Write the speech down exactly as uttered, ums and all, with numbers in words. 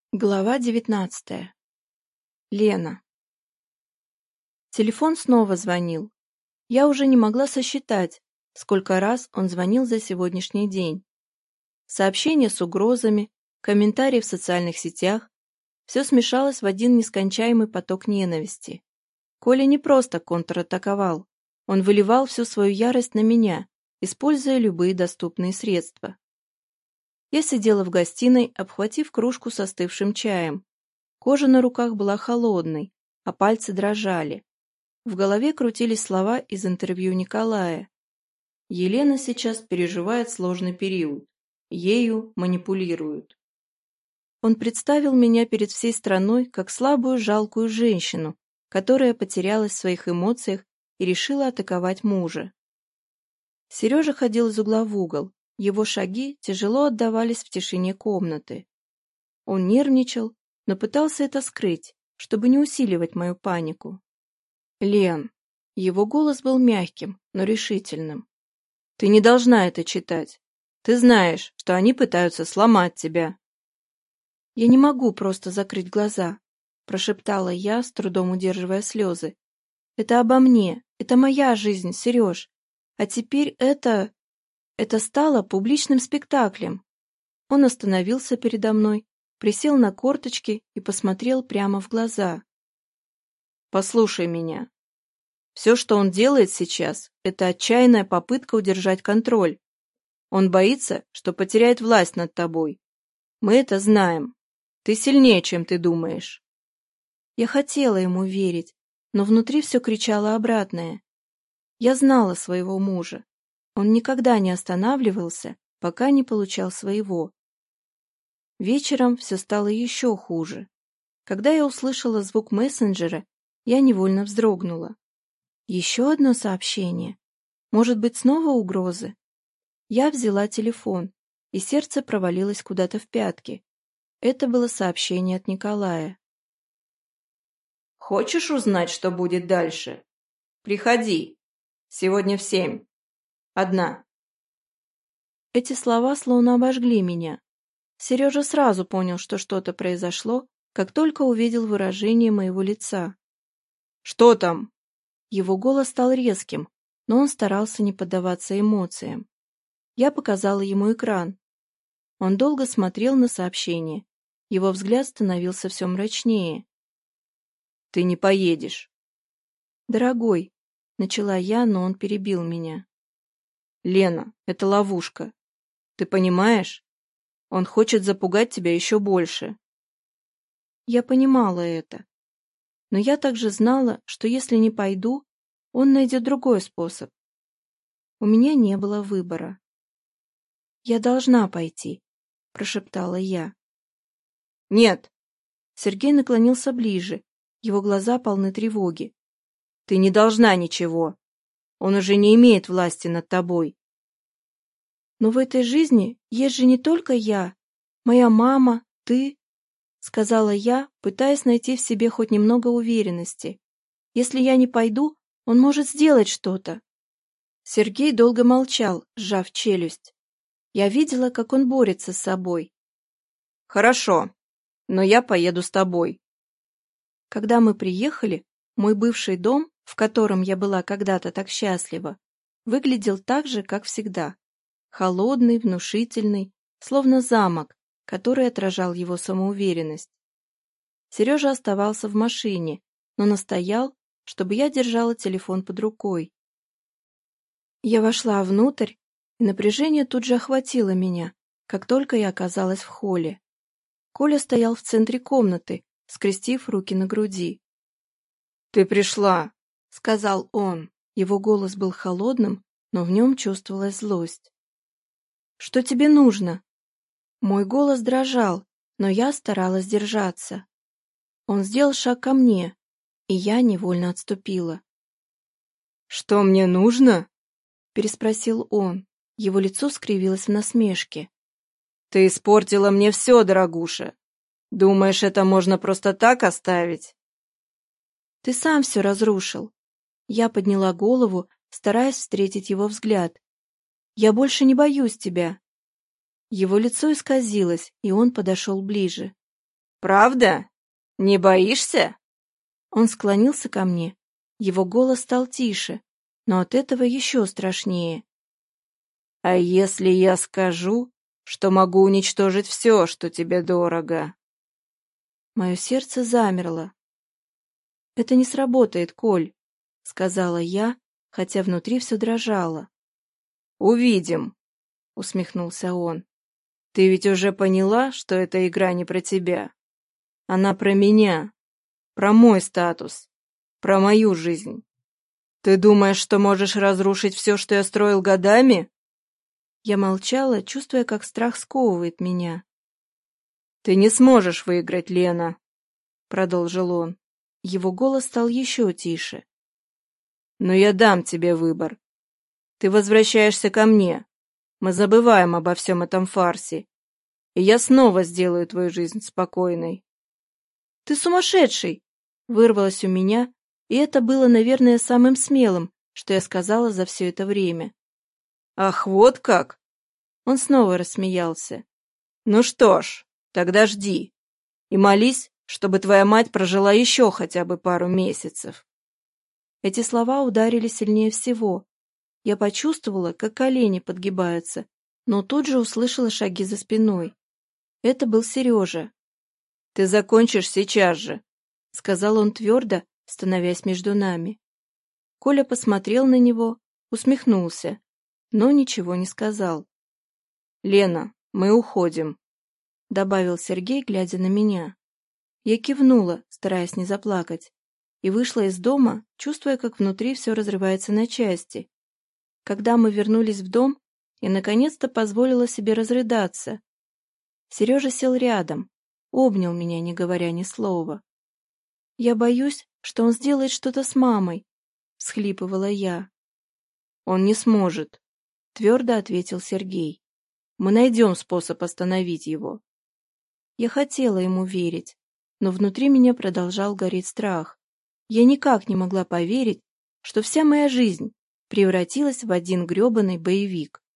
Глава девятнадцатая. Лена. Телефон снова звонил. Я уже не могла сосчитать, сколько раз он звонил за сегодняшний день. Сообщения с угрозами, комментарии в социальных сетях — все смешалось в один нескончаемый поток ненависти. Коля не просто контратаковал, он выливал всю свою ярость на меня, используя любые доступные средства. Я сидела в гостиной, обхватив кружку с остывшим чаем. Кожа на руках была холодной, а пальцы дрожали. В голове крутились слова из интервью Николая. Елена сейчас переживает сложный период. Ею манипулируют. Он представил меня перед всей страной как слабую, жалкую женщину, которая потерялась в своих эмоциях и решила атаковать мужа. Сережа ходил из угла в угол. Его шаги тяжело отдавались в тишине комнаты. Он нервничал, но пытался это скрыть, чтобы не усиливать мою панику. «Лен», его голос был мягким, но решительным. «Ты не должна это читать. Ты знаешь, что они пытаются сломать тебя». «Я не могу просто закрыть глаза», — прошептала я, с трудом удерживая слезы. «Это обо мне, это моя жизнь, Сереж. А теперь это... это стало публичным спектаклем». Он остановился передо мной, присел на корточки и посмотрел прямо в глаза. «Послушай меня. Все, что он делает сейчас, это отчаянная попытка удержать контроль. Он боится, что потеряет власть над тобой. Мы это знаем. Ты сильнее, чем ты думаешь». Я хотела ему верить, но внутри все кричало обратное. Я знала своего мужа. Он никогда не останавливался, пока не получал своего. Вечером все стало еще хуже. Когда я услышала звук мессенджера, я невольно вздрогнула. Еще одно сообщение. Может быть, снова угрозы? Я взяла телефон, и сердце провалилось куда-то в пятки. Это было сообщение от Николая. «Хочешь узнать, что будет дальше? Приходи. Сегодня в семь. Одна». Эти слова словно обожгли меня. Сережа сразу понял, что что-то произошло, как только увидел выражение моего лица. «Что там?» Его голос стал резким, но он старался не поддаваться эмоциям. Я показала ему экран. Он долго смотрел на сообщение. Его взгляд становился все мрачнее. «Ты не поедешь». «Дорогой», — начала я, но он перебил меня. «Лена, это ловушка. Ты понимаешь? Он хочет запугать тебя еще больше». Я понимала это. Но я также знала, что если не пойду, он найдет другой способ. У меня не было выбора. «Я должна пойти», — прошептала я. «Нет». Сергей наклонился ближе, его глаза полны тревоги. «Ты не должна ничего. Он уже не имеет власти над тобой». «Но в этой жизни есть же не только я, моя мама, ты», — сказала я, пытаясь найти в себе хоть немного уверенности. «Если я не пойду, он может сделать что-то». Сергей долго молчал, сжав челюсть. Я видела, как он борется с собой. «Хорошо, но я поеду с тобой». Когда мы приехали, мой бывший дом, в котором я была когда-то так счастлива, выглядел так же, как всегда. Холодный, внушительный, словно замок, который отражал его самоуверенность. Сережа оставался в машине, но настоял, чтобы я держала телефон под рукой. Я вошла внутрь, и напряжение тут же охватило меня, как только я оказалась в холле. Коля стоял в центре комнаты, скрестив руки на груди. «Ты пришла», — сказал он. Его голос был холодным, но в нем чувствовалась злость. «Что тебе нужно?» Мой голос дрожал, но я старалась держаться. Он сделал шаг ко мне, и я невольно отступила. «Что мне нужно?» — переспросил он. Его лицо скривилось в насмешке. «Ты испортила мне все, дорогуша. Думаешь, это можно просто так оставить?» «Ты сам все разрушил». Я подняла голову, стараясь встретить его взгляд. «Я больше не боюсь тебя». Его лицо исказилось, и он подошел ближе. Правда? Не боишься? Он склонился ко мне. Его голос стал тише, но от этого еще страшнее. А если я скажу, что могу уничтожить все, что тебе дорого? Мое сердце замерло. «Это не сработает, Коль», — сказала я, хотя внутри все дрожало. «Увидим», — усмехнулся он. «Ты ведь уже поняла, что эта игра не про тебя? Она про меня, про мой статус, про мою жизнь. Ты думаешь, что можешь разрушить все, что я строил годами?» Я молчала, чувствуя, как страх сковывает меня. «Ты не сможешь выиграть, Лена», — продолжил он. Его голос стал еще тише. «Но я дам тебе выбор. Ты возвращаешься ко мне. Мы забываем обо всем этом фарсе. И я снова сделаю твою жизнь спокойной». «Ты сумасшедший!» — вырвалось у меня, и это было, наверное, самым смелым, что я сказала за все это время. «Ах, вот как!» Он снова рассмеялся. «Ну что ж, тогда жди. И молись, чтобы твоя мать прожила еще хотя бы пару месяцев». Эти слова ударили сильнее всего. Я почувствовала, как колени подгибаются, но тут же услышала шаги за спиной. Это был Сережа. «Ты закончишь сейчас же», — сказал он твердо, становясь между нами. Коля посмотрел на него, усмехнулся, но ничего не сказал. «Лена, мы уходим», — добавил Сергей, глядя на меня. Я кивнула, стараясь не заплакать, и вышла из дома, чувствуя, как внутри все разрывается на части. Когда мы вернулись в дом, я наконец-то позволила себе разрыдаться. Сережа сел рядом, обнял меня, не говоря ни слова. «Я боюсь, что он сделает что-то с мамой», — всхлипывала я. «Он не сможет», — твердо ответил Сергей. «Мы найдем способ остановить его». Я хотела ему верить, но внутри меня продолжал гореть страх. Я никак не могла поверить, что вся моя жизнь превратилась в один грёбаный боевик.